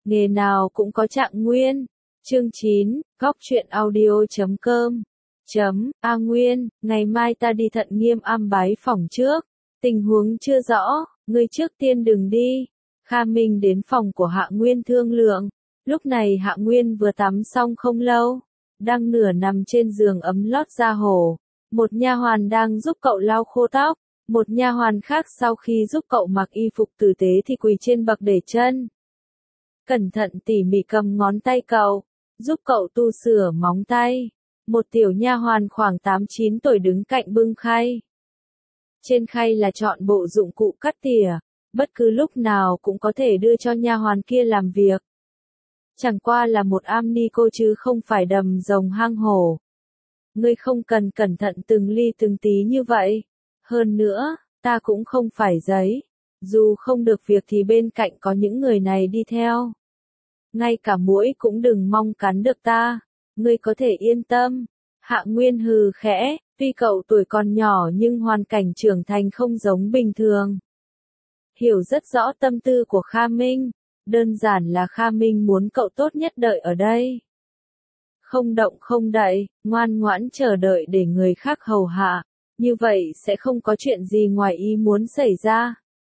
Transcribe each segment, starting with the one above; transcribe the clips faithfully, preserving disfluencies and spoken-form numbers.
nghề nào cũng có trạng nguyên. Chương chín, góc truyện audio chấm com. Chấm, A Nguyên, ngày mai ta đi Thận Nghiêm Am bái phỏng trước. Tình huống chưa rõ, ngươi trước tiên đừng đi. Kha Minh đến phòng của Hạ Nguyên thương lượng. Lúc này Hạ Nguyên vừa tắm xong không lâu, đang nửa nằm trên giường ấm lót da hổ. Một nha hoàn đang giúp cậu lau khô tóc, một nha hoàn khác sau khi giúp cậu mặc y phục tử tế thì quỳ trên bậc để chân. Cẩn thận tỉ mỉ cầm ngón tay cậu, giúp cậu tu sửa móng tay. Một tiểu nha hoàn khoảng tám chín tuổi đứng cạnh bưng khay. Trên khay là trọn bộ dụng cụ cắt tỉa, bất cứ lúc nào cũng có thể đưa cho nha hoàn kia làm việc. Chẳng qua là một am ni cô chứ không phải đầm rồng hang hổ. Ngươi không cần cẩn thận từng ly từng tí như vậy. Hơn nữa, ta cũng không phải giấy. Dù không được việc thì bên cạnh có những người này đi theo. Ngay cả muỗi cũng đừng mong cắn được ta. Ngươi có thể yên tâm. Hạ Nguyên hừ khẽ, tuy cậu tuổi còn nhỏ nhưng hoàn cảnh trưởng thành không giống bình thường. Hiểu rất rõ tâm tư của Kha Minh. Đơn giản là Kha Minh muốn cậu tốt nhất đợi ở đây. Không động không đậy, ngoan ngoãn chờ đợi để người khác hầu hạ. Như vậy sẽ không có chuyện gì ngoài ý muốn xảy ra.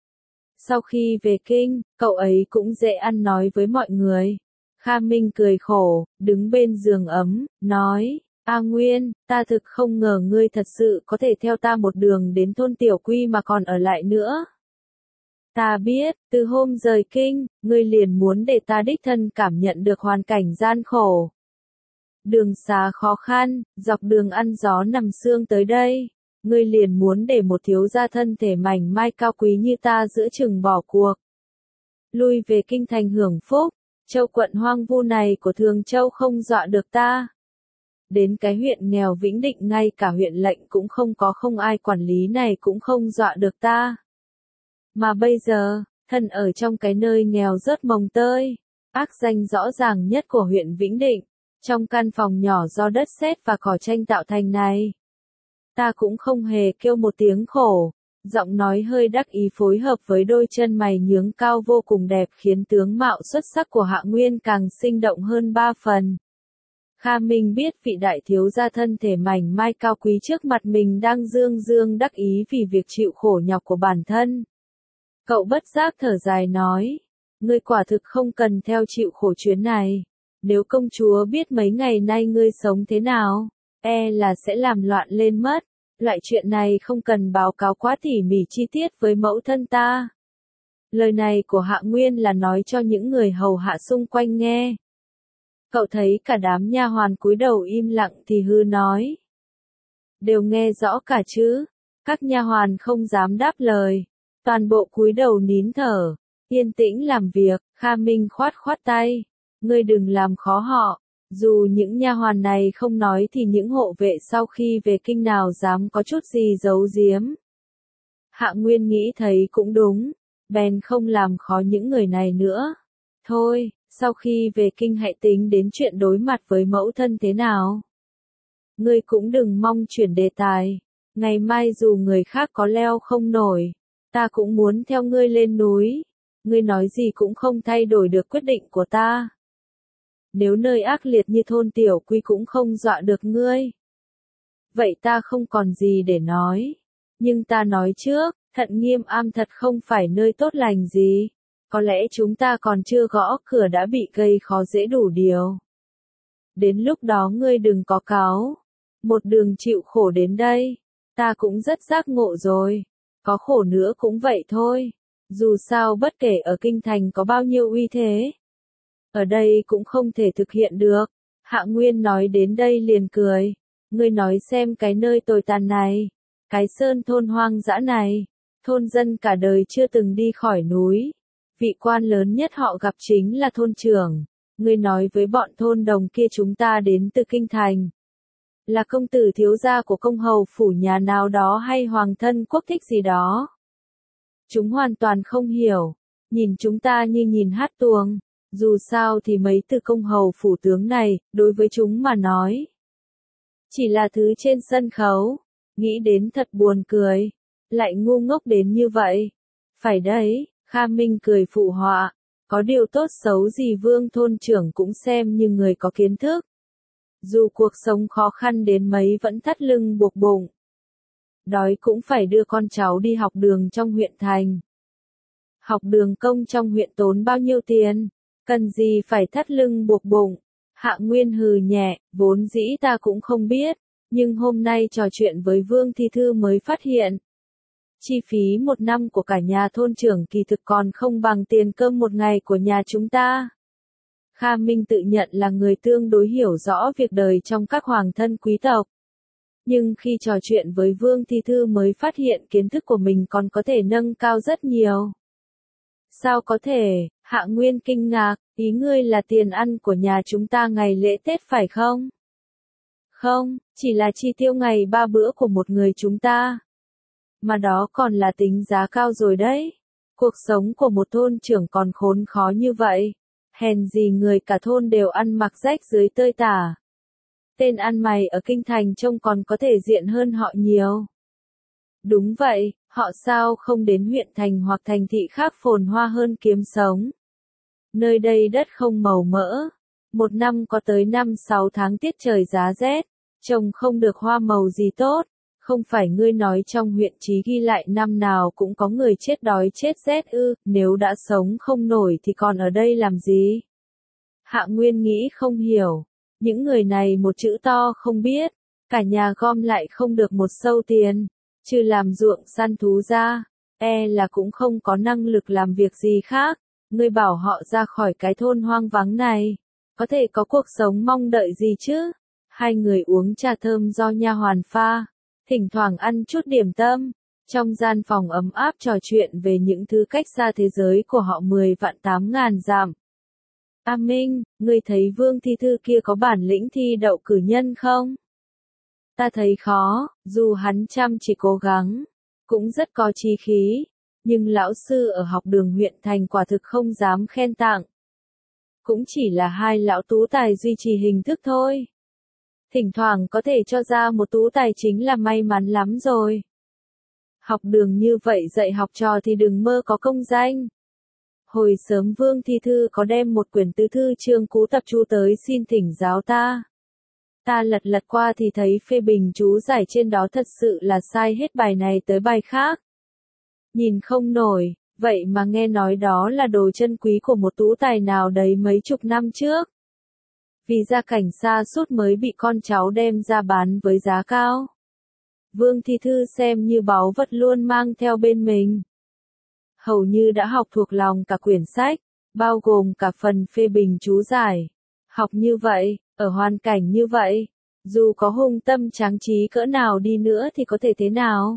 Sau khi về kinh, cậu ấy cũng dễ ăn nói với mọi người. Kha Minh cười khổ, đứng bên giường ấm, nói, A Nguyên, ta thực không ngờ ngươi thật sự có thể theo ta một đường đến thôn Tiểu Quy mà còn ở lại nữa. Ta biết, từ hôm rời kinh, ngươi liền muốn để ta đích thân cảm nhận được hoàn cảnh gian khổ. Đường xá khó khăn, dọc đường ăn gió nằm sương tới đây. Ngươi liền muốn để một thiếu gia thân thể mảnh mai cao quý như ta giữa chừng bỏ cuộc. Lui về kinh thành hưởng phúc, châu quận hoang vu này của Thường Châu không dọa được ta. Đến cái huyện nghèo Vĩnh Định ngay cả huyện lệnh cũng không có không ai quản lý này cũng không dọa được ta. Mà bây giờ, thân ở trong cái nơi nghèo rớt mồng tơi, ác danh rõ ràng nhất của huyện Vĩnh Định, trong căn phòng nhỏ do đất sét và cỏ tranh tạo thành này. Ta cũng không hề kêu một tiếng khổ, giọng nói hơi đắc ý phối hợp với đôi chân mày nhướng cao vô cùng đẹp khiến tướng mạo xuất sắc của Hạ Nguyên càng sinh động hơn ba phần. Kha Minh biết vị đại thiếu gia thân thể mảnh mai cao quý trước mặt mình đang dương dương đắc ý vì việc chịu khổ nhọc của bản thân. Cậu bất giác thở dài nói, ngươi quả thực không cần theo chịu khổ chuyến này. Nếu công chúa biết mấy ngày nay ngươi sống thế nào, e là sẽ làm loạn lên mất. Loại chuyện này không cần báo cáo quá tỉ mỉ chi tiết với mẫu thân ta. Lời này của Hạ Nguyên là nói cho những người hầu hạ xung quanh nghe. Cậu thấy cả đám nha hoàn cúi đầu im lặng thì hư nói. Đều nghe rõ cả chứ. Các nha hoàn không dám đáp lời. Toàn bộ cúi đầu nín thở. Yên tĩnh làm việc. Kha Minh khoát khoát tay. Ngươi đừng làm khó họ. Dù những nha hoàn này không nói thì những hộ vệ sau khi về kinh nào dám có chút gì giấu giếm. Hạ Nguyên nghĩ thấy cũng đúng. Bèn không làm khó những người này nữa. Thôi, sau khi về kinh hãy tính đến chuyện đối mặt với mẫu thân thế nào. Ngươi cũng đừng mong chuyển đề tài. Ngày mai dù người khác có leo không nổi, ta cũng muốn theo ngươi lên núi. Ngươi nói gì cũng không thay đổi được quyết định của ta. Nếu nơi ác liệt như thôn Tiểu Quy cũng không dọa được ngươi, vậy ta không còn gì để nói. Nhưng ta nói trước, Thận Nghiêm Am thật không phải nơi tốt lành gì. Có lẽ chúng ta còn chưa gõ cửa đã bị gây khó dễ đủ điều. Đến lúc đó ngươi đừng có cáu. Một đường chịu khổ đến đây, ta cũng rất giác ngộ rồi. Có khổ nữa cũng vậy thôi. Dù sao bất kể ở kinh thành có bao nhiêu uy thế, ở đây cũng không thể thực hiện được. Hạ Nguyên nói đến đây liền cười. Ngươi nói xem cái nơi tồi tàn này, cái sơn thôn hoang dã này, thôn dân cả đời chưa từng đi khỏi núi. Vị quan lớn nhất họ gặp chính là thôn trưởng. Ngươi nói với bọn thôn đồng kia chúng ta đến từ kinh thành. Là công tử thiếu gia của công hầu phủ nhà nào đó hay hoàng thân quốc thích gì đó. Chúng hoàn toàn không hiểu. Nhìn chúng ta như nhìn hát tuồng. Dù sao thì mấy từ công hầu phủ tướng này, đối với chúng mà nói, chỉ là thứ trên sân khấu. Nghĩ đến thật buồn cười. Lại ngu ngốc đến như vậy. Phải đấy, Kha Minh cười phụ họa. Có điều tốt xấu gì Vương thôn trưởng cũng xem như người có kiến thức. Dù cuộc sống khó khăn đến mấy vẫn thắt lưng buộc bụng. Đói cũng phải đưa con cháu đi học đường trong huyện thành. Học đường công trong huyện tốn bao nhiêu tiền, cần gì phải thắt lưng buộc bụng. Hạ Nguyên hừ nhẹ, vốn dĩ ta cũng không biết, nhưng hôm nay trò chuyện với Vương Thi Thư mới phát hiện. Chi phí một năm của cả nhà thôn trưởng kỳ thực còn không bằng tiền cơm một ngày của nhà chúng ta. Kha Minh tự nhận là người tương đối hiểu rõ việc đời trong các hoàng thân quý tộc. Nhưng khi trò chuyện với Vương Thi Thư mới phát hiện kiến thức của mình còn có thể nâng cao rất nhiều. Sao có thể, Hạ Nguyên kinh ngạc, ý ngươi là tiền ăn của nhà chúng ta ngày lễ Tết phải không? Không, chỉ là chi tiêu ngày ba bữa của một người chúng ta. Mà đó còn là tính giá cao rồi đấy. Cuộc sống của một thôn trưởng còn khốn khó như vậy. Hèn gì người cả thôn đều ăn mặc rách dưới tơi tả. Tên ăn mày ở kinh thành trông còn có thể diện hơn họ nhiều. Đúng vậy, họ sao không đến huyện thành hoặc thành thị khác phồn hoa hơn kiếm sống. Nơi đây đất không màu mỡ. Một năm có tới năm sáu tháng tiết trời giá rét. Trông không được hoa màu gì tốt. Không phải ngươi nói trong huyện chí ghi lại năm nào cũng có người chết đói chết rét ư, nếu đã sống không nổi thì còn ở đây làm gì? Hạ Nguyên nghĩ không hiểu. Những người này một chữ to không biết. Cả nhà gom lại không được một xâu tiền. Trừ làm ruộng săn thú ra. E là cũng không có năng lực làm việc gì khác. Ngươi bảo họ ra khỏi cái thôn hoang vắng này. Có thể có cuộc sống mong đợi gì chứ? Hai người uống trà thơm do nha hoàn pha. Thỉnh thoảng ăn chút điểm tâm, trong gian phòng ấm áp trò chuyện về những thứ cách xa thế giới của họ mười vạn tám ngàn dặm. A Minh, ngươi thấy Vương Thi Thư kia có bản lĩnh thi đậu cử nhân không? Ta thấy khó, dù hắn chăm chỉ cố gắng, cũng rất có chí khí, nhưng lão sư ở học đường huyện thành quả thực không dám khen tặng. Cũng chỉ là hai lão tú tài duy trì hình thức thôi. Thỉnh thoảng có thể cho ra một tú tài chính là may mắn lắm rồi. Học đường như vậy dạy học trò thì đừng mơ có công danh. Hồi sớm Vương Thi Thư có đem một quyển tứ thư chương cú tập chú tới xin thỉnh giáo ta. Ta lật lật qua thì thấy phê bình chú giải trên đó thật sự là sai hết bài này tới bài khác. Nhìn không nổi, vậy mà nghe nói đó là đồ chân quý của một tú tài nào đấy mấy chục năm trước. Vì gia cảnh xa sút mới bị con cháu đem ra bán với giá cao. Vương Thi Thư xem như báu vật luôn mang theo bên mình. Hầu như đã học thuộc lòng cả quyển sách, bao gồm cả phần phê bình chú giải. Học như vậy, ở hoàn cảnh như vậy, dù có hung tâm tráng trí cỡ nào đi nữa thì có thể thế nào?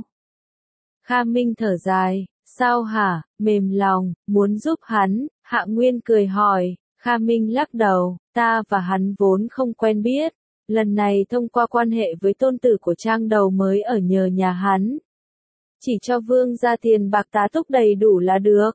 Kha Minh thở dài, sao hả, mềm lòng, muốn giúp hắn, Hạ Nguyên cười hỏi. Kha Minh lắc đầu, ta và hắn vốn không quen biết, lần này thông qua quan hệ với tôn tử của Trang Đầu mới ở nhờ nhà hắn. Chỉ cho Vương ra tiền bạc tá túc đầy đủ là được.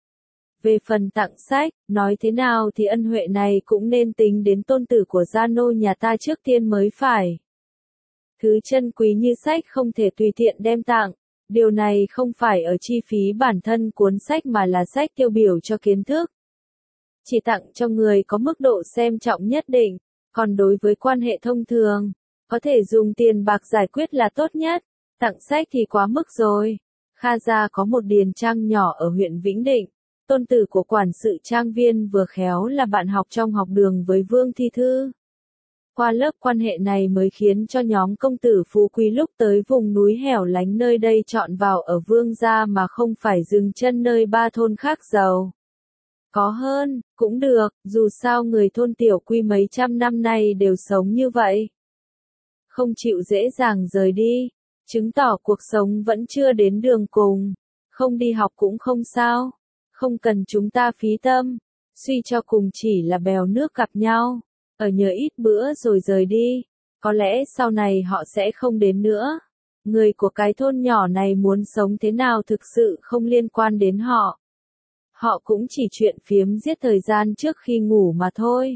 Về phần tặng sách, nói thế nào thì ân huệ này cũng nên tính đến tôn tử của gia nô nhà ta trước tiên mới phải. Thứ chân quý như sách không thể tùy tiện đem tặng, điều này không phải ở chi phí bản thân cuốn sách mà là sách tiêu biểu cho kiến thức. Chỉ tặng cho người có mức độ xem trọng nhất định, còn đối với quan hệ thông thường, có thể dùng tiền bạc giải quyết là tốt nhất, tặng sách thì quá mức rồi. Kha gia có một điền trang nhỏ ở huyện Vĩnh Định, tôn tử của quản sự trang viên vừa khéo là bạn học trong học đường với Vương Thi Thư. Qua lớp quan hệ này mới khiến cho nhóm công tử phú quý lúc tới vùng núi hẻo lánh nơi đây chọn vào ở Vương gia mà không phải dừng chân nơi ba thôn khác giàu. Có hơn, cũng được, dù sao người thôn tiểu quy mấy trăm năm nay đều sống như vậy. Không chịu dễ dàng rời đi, chứng tỏ cuộc sống vẫn chưa đến đường cùng. Không đi học cũng không sao, không cần chúng ta phí tâm, suy cho cùng chỉ là bèo nước gặp nhau, ở nhờ ít bữa rồi rời đi, có lẽ sau này họ sẽ không đến nữa. Người của cái thôn nhỏ này muốn sống thế nào thực sự không liên quan đến họ. Họ cũng chỉ chuyện phiếm giết thời gian trước khi ngủ mà thôi.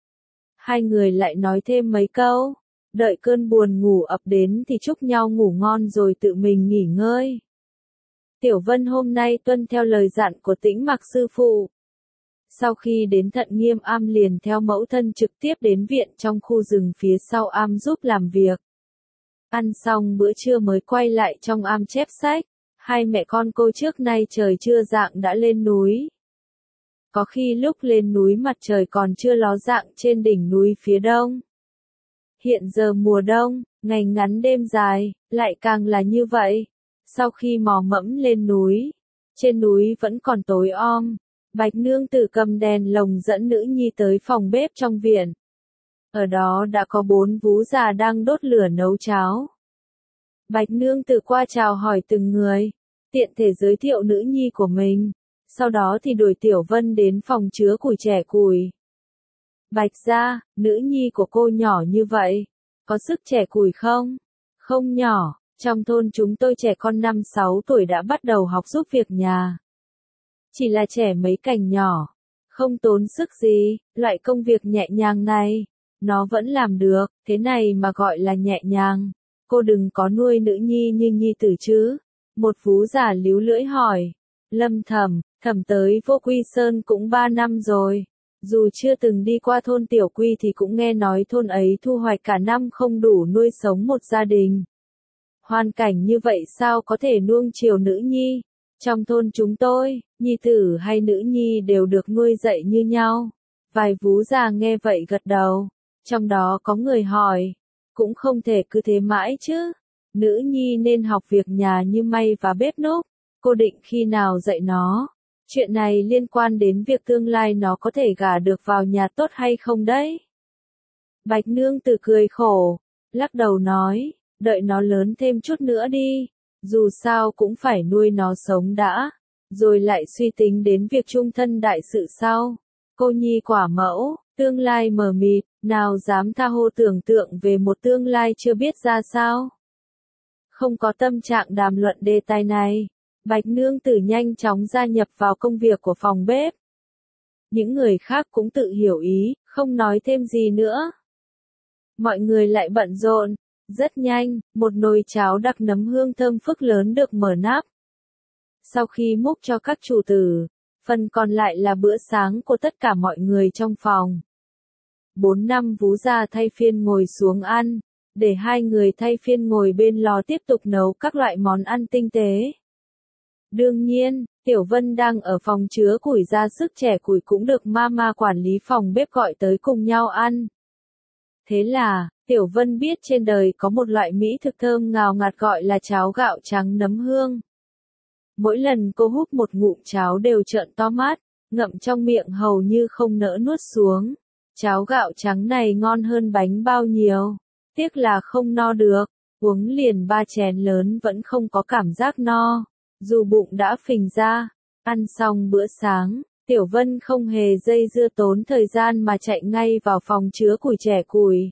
Hai người lại nói thêm mấy câu, đợi cơn buồn ngủ ập đến thì chúc nhau ngủ ngon rồi tự mình nghỉ ngơi. Tiểu Vân hôm nay tuân theo lời dặn của Tĩnh Mặc sư phụ. Sau khi đến Thận Nghiêm Am liền theo mẫu thân trực tiếp đến viện trong khu rừng phía sau am giúp làm việc. Ăn xong bữa trưa mới quay lại trong am chép sách. Hai mẹ con cô trước nay trời chưa rạng đã lên núi. Có khi lúc lên núi mặt trời còn chưa ló dạng trên đỉnh núi phía đông. Hiện giờ mùa đông, ngày ngắn đêm dài, lại càng là như vậy. Sau khi mò mẫm lên núi, trên núi vẫn còn tối om. Bạch nương tử cầm đèn lồng dẫn nữ nhi tới phòng bếp trong viện. Ở đó đã có bốn vú già đang đốt lửa nấu cháo. Bạch nương tử qua chào hỏi từng người, tiện thể giới thiệu nữ nhi của mình. Sau đó thì đuổi Tiểu Vân đến phòng chứa củi trẻ củi. Bạch gia, nữ nhi của cô nhỏ như vậy, có sức trẻ củi không? Không nhỏ, trong thôn chúng tôi trẻ con năm sáu tuổi đã bắt đầu học giúp việc nhà. Chỉ là trẻ mấy cành nhỏ, không tốn sức gì, loại công việc nhẹ nhàng này, nó vẫn làm được, thế này mà gọi là nhẹ nhàng. Cô đừng có nuôi nữ nhi như nhi tử chứ. Một vú già líu lưỡi hỏi. Lâm Thẩm, Thẩm tới Vô Quy Sơn cũng ba năm rồi. Dù chưa từng đi qua thôn Tiểu Quy thì cũng nghe nói thôn ấy thu hoạch cả năm không đủ nuôi sống một gia đình. Hoàn cảnh như vậy sao có thể nuông chiều nữ nhi? Trong thôn chúng tôi, nhi tử hay nữ nhi đều được nuôi dạy như nhau. Vài vú già nghe vậy gật đầu. Trong đó có người hỏi, cũng không thể cứ thế mãi chứ. Nữ nhi nên học việc nhà như may và bếp núc. Cô định khi nào dạy nó? Chuyện này liên quan đến việc tương lai nó có thể gả được vào nhà tốt hay không đấy. Bạch nương tử cười khổ, lắc đầu nói, đợi nó lớn thêm chút nữa đi. Dù sao cũng phải nuôi nó sống đã, rồi lại suy tính đến việc chung thân đại sự sau. Cô nhi quả mẫu, tương lai mờ mịt, nào dám tha hồ tưởng tượng về một tương lai chưa biết ra sao. Không có tâm trạng đàm luận đề tài này, Bạch nương tử nhanh chóng gia nhập vào công việc của phòng bếp. Những người khác cũng tự hiểu ý, không nói thêm gì nữa. Mọi người lại bận rộn. Rất nhanh, một nồi cháo đặc nấm hương thơm phức lớn được mở nắp. Sau khi múc cho các chủ tử, phần còn lại là bữa sáng của tất cả mọi người trong phòng. Bốn năm vú già thay phiên ngồi xuống ăn, để hai người thay phiên ngồi bên lò tiếp tục nấu các loại món ăn tinh tế. Đương nhiên, Tiểu Vân đang ở phòng chứa củi ra sức trẻ củi cũng được mama quản lý phòng bếp gọi tới cùng nhau ăn. Thế là, Tiểu Vân biết trên đời có một loại mỹ thực thơm ngào ngạt gọi là cháo gạo trắng nấm hương. Mỗi lần cô húp một ngụm cháo đều trợn to mắt, ngậm trong miệng hầu như không nỡ nuốt xuống. Cháo gạo trắng này ngon hơn bánh bao nhiêu, tiếc là không no được, uống liền ba chén lớn vẫn không có cảm giác no, dù bụng đã phình ra. Ăn xong bữa sáng, Tiểu Vân không hề dây dưa tốn thời gian mà chạy ngay vào phòng chứa củi trẻ củi.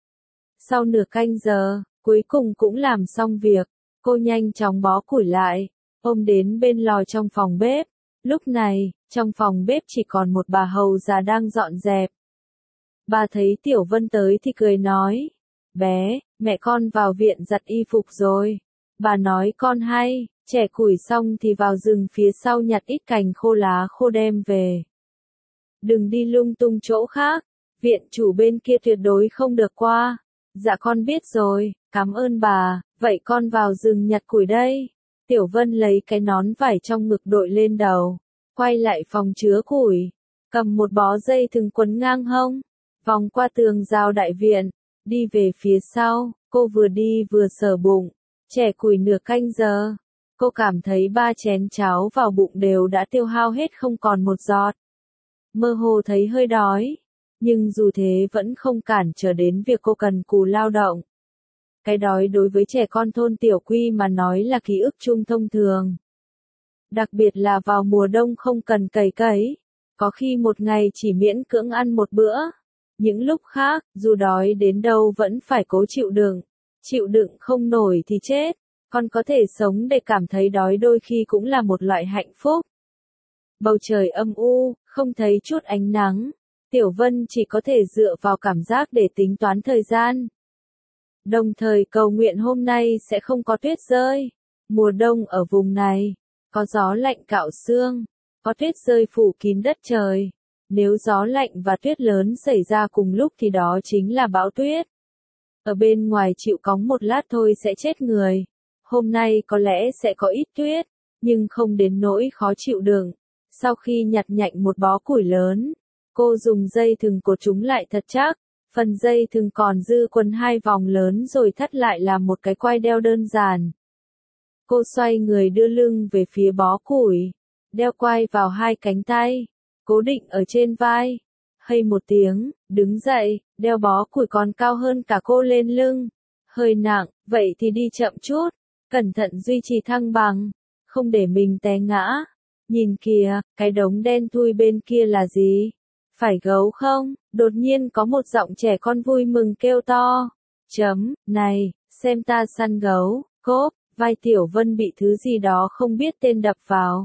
Sau nửa canh giờ, cuối cùng cũng làm xong việc, cô nhanh chóng bó củi lại, ôm đến bên lò trong phòng bếp. Lúc này, trong phòng bếp chỉ còn một bà hầu già đang dọn dẹp. Bà thấy Tiểu Vân tới thì cười nói, bé, mẹ con vào viện giặt y phục rồi. Bà nói con hay, chẻ củi xong thì vào rừng phía sau nhặt ít cành khô lá khô đem về. Đừng đi lung tung chỗ khác, viện chủ bên kia tuyệt đối không được qua. Dạ con biết rồi, cảm ơn bà, vậy con vào rừng nhặt củi đây. Tiểu Vân lấy cái nón vải trong ngực đội lên đầu, quay lại phòng chứa củi, cầm một bó dây thừng quấn ngang hông, vòng qua tường rào đại viện, đi về phía sau. Cô vừa đi vừa sờ bụng, chẻ củi nửa canh giờ. Cô cảm thấy ba chén cháo vào bụng đều đã tiêu hao hết không còn một giọt. Mơ hồ thấy hơi đói, nhưng dù thế vẫn không cản trở đến việc cô cần cù lao động. Cái đói đối với trẻ con thôn Tiểu Quy mà nói là ký ức chung thông thường. Đặc biệt là vào mùa đông không cần cày cấy, có khi một ngày chỉ miễn cưỡng ăn một bữa. Những lúc khác, dù đói đến đâu vẫn phải cố chịu đựng, chịu đựng không nổi thì chết. Còn có thể sống để cảm thấy đói đôi khi cũng là một loại hạnh phúc. Bầu trời âm u, không thấy chút ánh nắng. Tiểu Vân chỉ có thể dựa vào cảm giác để tính toán thời gian. Đồng thời cầu nguyện hôm nay sẽ không có tuyết rơi. Mùa đông ở vùng này, có gió lạnh cạo xương, có tuyết rơi phủ kín đất trời. Nếu gió lạnh và tuyết lớn xảy ra cùng lúc thì đó chính là bão tuyết. Ở bên ngoài chịu cóng một lát thôi sẽ chết người. Hôm nay có lẽ sẽ có ít tuyết, nhưng không đến nỗi khó chịu đựng. Sau khi nhặt nhạnh một bó củi lớn, cô dùng dây thừng cột chúng lại thật chắc. Phần dây thừng còn dư quấn hai vòng lớn rồi thắt lại làm một cái quai đeo đơn giản. Cô xoay người đưa lưng về phía bó củi, đeo quai vào hai cánh tay, cố định ở trên vai. Hây một tiếng, đứng dậy, đeo bó củi còn cao hơn cả cô lên lưng. Hơi nặng, vậy thì đi chậm chút, cẩn thận duy trì thăng bằng, không để mình té ngã. Nhìn kìa, cái đống đen thui bên kia là gì? Phải gấu không? Đột nhiên có một giọng trẻ con vui mừng kêu to. Chấm, này, xem ta săn gấu, cốp, vai Tiểu Vân bị thứ gì đó không biết tên đập vào.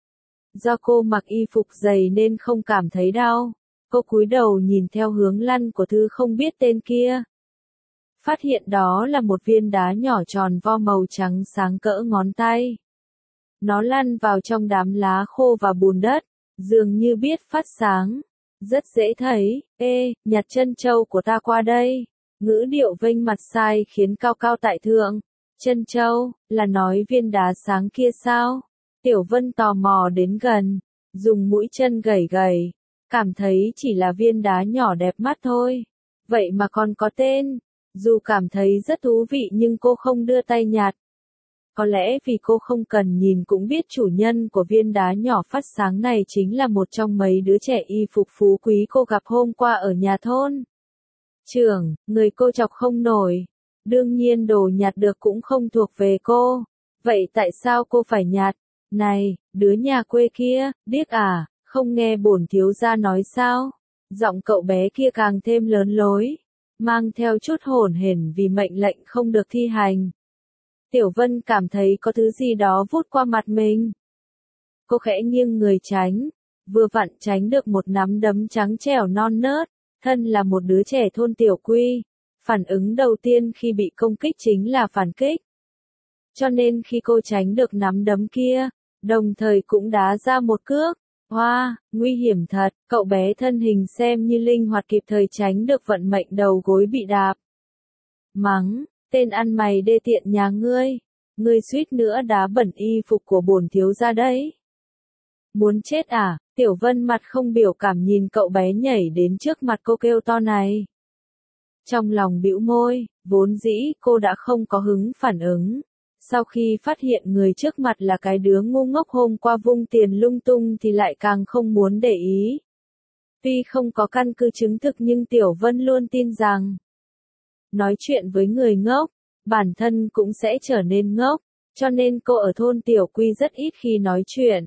Do cô mặc y phục dày nên không cảm thấy đau. Cô cúi đầu nhìn theo hướng lăn của thứ không biết tên kia. Phát hiện đó là một viên đá nhỏ tròn vo màu trắng sáng cỡ ngón tay. Nó lăn vào trong đám lá khô và bùn đất, dường như biết phát sáng. Rất dễ thấy, ê, nhặt chân châu của ta qua đây. Ngữ điệu vênh mặt sai khiến cao cao tại thượng. Chân châu, là nói viên đá sáng kia sao? Tiểu Vân tò mò đến gần, dùng mũi chân gẩy gẩy, cảm thấy chỉ là viên đá nhỏ đẹp mắt thôi. Vậy mà còn có tên. Dù cảm thấy rất thú vị nhưng cô không đưa tay nhặt. Có lẽ vì cô không cần nhìn cũng biết chủ nhân của viên đá nhỏ phát sáng này chính là một trong mấy đứa trẻ y phục phú quý cô gặp hôm qua ở nhà thôn. Trưởng, người cô chọc không nổi. Đương nhiên đồ nhặt được cũng không thuộc về cô. Vậy tại sao cô phải nhặt? Này, đứa nhà quê kia, điếc à, không nghe bổn thiếu gia nói sao? Giọng cậu bé kia càng thêm lớn lối, mang theo chút hổn hển vì mệnh lệnh không được thi hành. Tiểu Vân cảm thấy có thứ gì đó vút qua mặt mình. Cô khẽ nghiêng người tránh, vừa vặn tránh được một nắm đấm trắng trẻo non nớt, thân là một đứa trẻ thôn Tiểu Quy. Phản ứng đầu tiên khi bị công kích chính là phản kích. Cho nên khi cô tránh được nắm đấm kia, đồng thời cũng đá ra một cước. Hoa, wow, nguy hiểm thật, cậu bé thân hình xem như linh hoạt kịp thời tránh được vận mệnh đầu gối bị đạp. Mắng, tên ăn mày đê tiện nhà ngươi, ngươi suýt nữa đá bẩn y phục của bổn thiếu gia đấy. Muốn chết à? Tiểu Vân mặt không biểu cảm nhìn cậu bé nhảy đến trước mặt cô kêu to này. Trong lòng bĩu môi, vốn dĩ cô đã không có hứng phản ứng. Sau khi phát hiện người trước mặt là cái đứa ngu ngốc hôm qua vung tiền lung tung thì lại càng không muốn để ý. Tuy không có căn cứ chứng thực nhưng Tiểu Vân luôn tin rằng nói chuyện với người ngốc, bản thân cũng sẽ trở nên ngốc, cho nên cô ở thôn Tiểu Quy rất ít khi nói chuyện.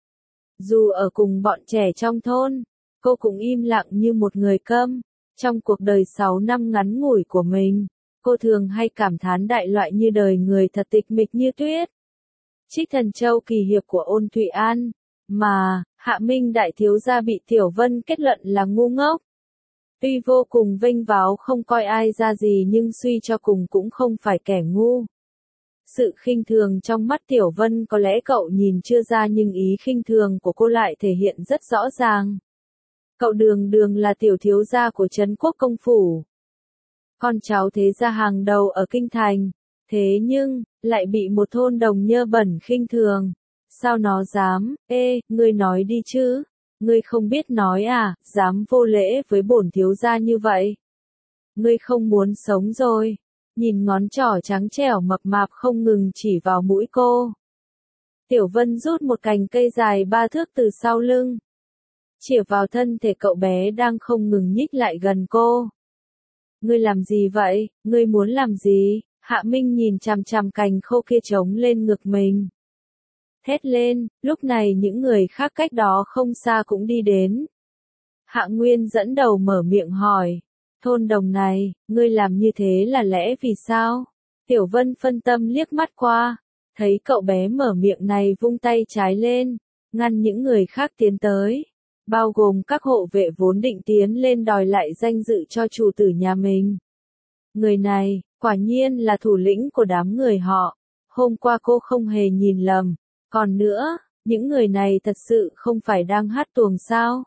Dù ở cùng bọn trẻ trong thôn, cô cũng im lặng như một người câm. Trong cuộc đời sáu năm ngắn ngủi của mình, cô thường hay cảm thán đại loại như đời người thật tịch mịch như tuyết. Trích Thần Châu kỳ hiệp của Ôn Thụy An, mà, Hạ Minh đại thiếu gia bị Tiểu Vân kết luận là ngu ngốc. Tuy vô cùng vênh váo không coi ai ra gì nhưng suy cho cùng cũng không phải kẻ ngu. Sự khinh thường trong mắt Tiểu Vân có lẽ cậu nhìn chưa ra nhưng ý khinh thường của cô lại thể hiện rất rõ ràng. Cậu Đường Đường là tiểu thiếu gia của Trấn Quốc công phủ. Con cháu thế gia hàng đầu ở kinh thành, thế nhưng, lại bị một thôn đồng nhơ bẩn khinh thường. Sao nó dám, ê, ngươi nói đi chứ, ngươi không biết nói à, dám vô lễ với bổn thiếu gia như vậy. Ngươi không muốn sống rồi, nhìn ngón trỏ trắng trẻo mập mạp không ngừng chỉ vào mũi cô. Tiểu Vân rút một cành cây dài ba thước từ sau lưng, chĩa vào thân thể cậu bé đang không ngừng nhích lại gần cô. Ngươi làm gì vậy, ngươi muốn làm gì? Hạ Minh nhìn chằm chằm cành khô kia trống lên ngực mình. Thét lên, lúc này những người khác cách đó không xa cũng đi đến. Hạ Nguyên dẫn đầu mở miệng hỏi. Thôn đồng này, ngươi làm như thế là lẽ vì sao? Tiểu Vân phân tâm liếc mắt qua, thấy cậu bé mở miệng này vung tay trái lên, ngăn những người khác tiến tới. Bao gồm các hộ vệ vốn định tiến lên đòi lại danh dự cho chủ tử nhà mình. Người này, quả nhiên là thủ lĩnh của đám người họ. Hôm qua cô không hề nhìn lầm. Còn nữa, những người này thật sự không phải đang hát tuồng sao?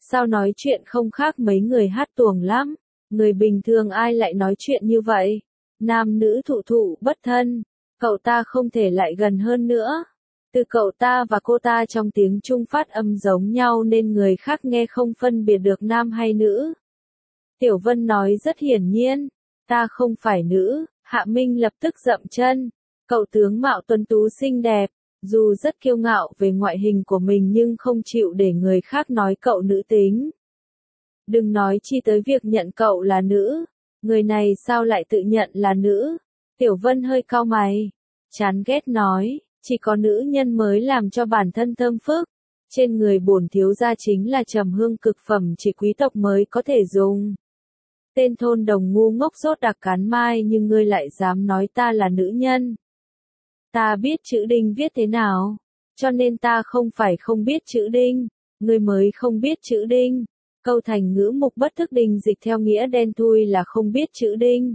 Sao nói chuyện không khác mấy người hát tuồng lắm, người bình thường ai lại nói chuyện như vậy, nam nữ thụ thụ bất thân, cậu ta không thể lại gần hơn nữa. Từ cậu ta và cô ta trong tiếng Trung phát âm giống nhau nên người khác nghe không phân biệt được nam hay nữ. Tiểu Vân nói rất hiển nhiên, ta không phải nữ. Hạ Minh lập tức dậm chân, cậu tướng mạo tuấn tú xinh đẹp, dù rất kiêu ngạo về ngoại hình của mình nhưng không chịu để người khác nói cậu nữ tính. Đừng nói chi tới việc nhận cậu là nữ, người này sao lại tự nhận là nữ? Tiểu Vân hơi cau mày, chán ghét nói, chỉ có nữ nhân mới làm cho bản thân thơm phức, trên người bổn thiếu gia chính là trầm hương cực phẩm chỉ quý tộc mới có thể dùng. Tên thôn đồng ngu ngốc sốt đặc cán mai nhưng ngươi lại dám nói ta là nữ nhân. Ta biết chữ đinh viết thế nào, cho nên ta không phải không biết chữ đinh, ngươi mới không biết chữ đinh. Câu thành ngữ mục bất thức đinh dịch theo nghĩa đen thui là không biết chữ đinh.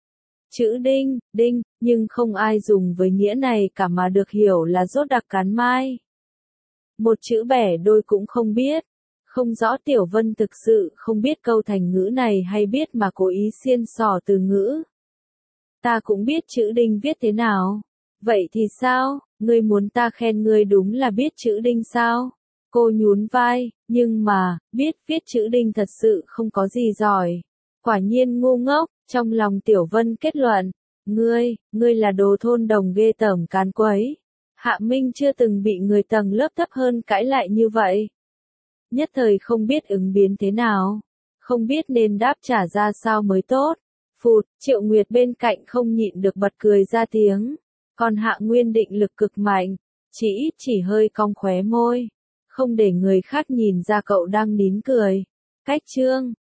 Chữ đinh, đinh, nhưng không ai dùng với nghĩa này cả mà được hiểu là rốt đặc cán mai. Một chữ bẻ đôi cũng không biết. Không rõ Tiểu Vân thực sự không biết câu thành ngữ này hay biết mà cố ý xiên xỏ từ ngữ. Ta cũng biết chữ đinh viết thế nào. Vậy thì sao, ngươi muốn ta khen ngươi đúng là biết chữ đinh sao? Cô nhún vai, nhưng mà, biết viết chữ đinh thật sự không có gì giỏi. Quả nhiên ngu ngốc, trong lòng Tiểu Vân kết luận. Ngươi, ngươi là đồ thôn đồng ghê tởm cán quấy. Hạ Minh chưa từng bị người tầng lớp thấp hơn cãi lại như vậy. Nhất thời không biết ứng biến thế nào, không biết nên đáp trả ra sao mới tốt. Phụt, Triệu Nguyệt bên cạnh không nhịn được bật cười ra tiếng, còn Hạ Nguyên định lực cực mạnh, chỉ ít chỉ hơi cong khóe môi, không để người khác nhìn ra cậu đang nín cười. Cách chương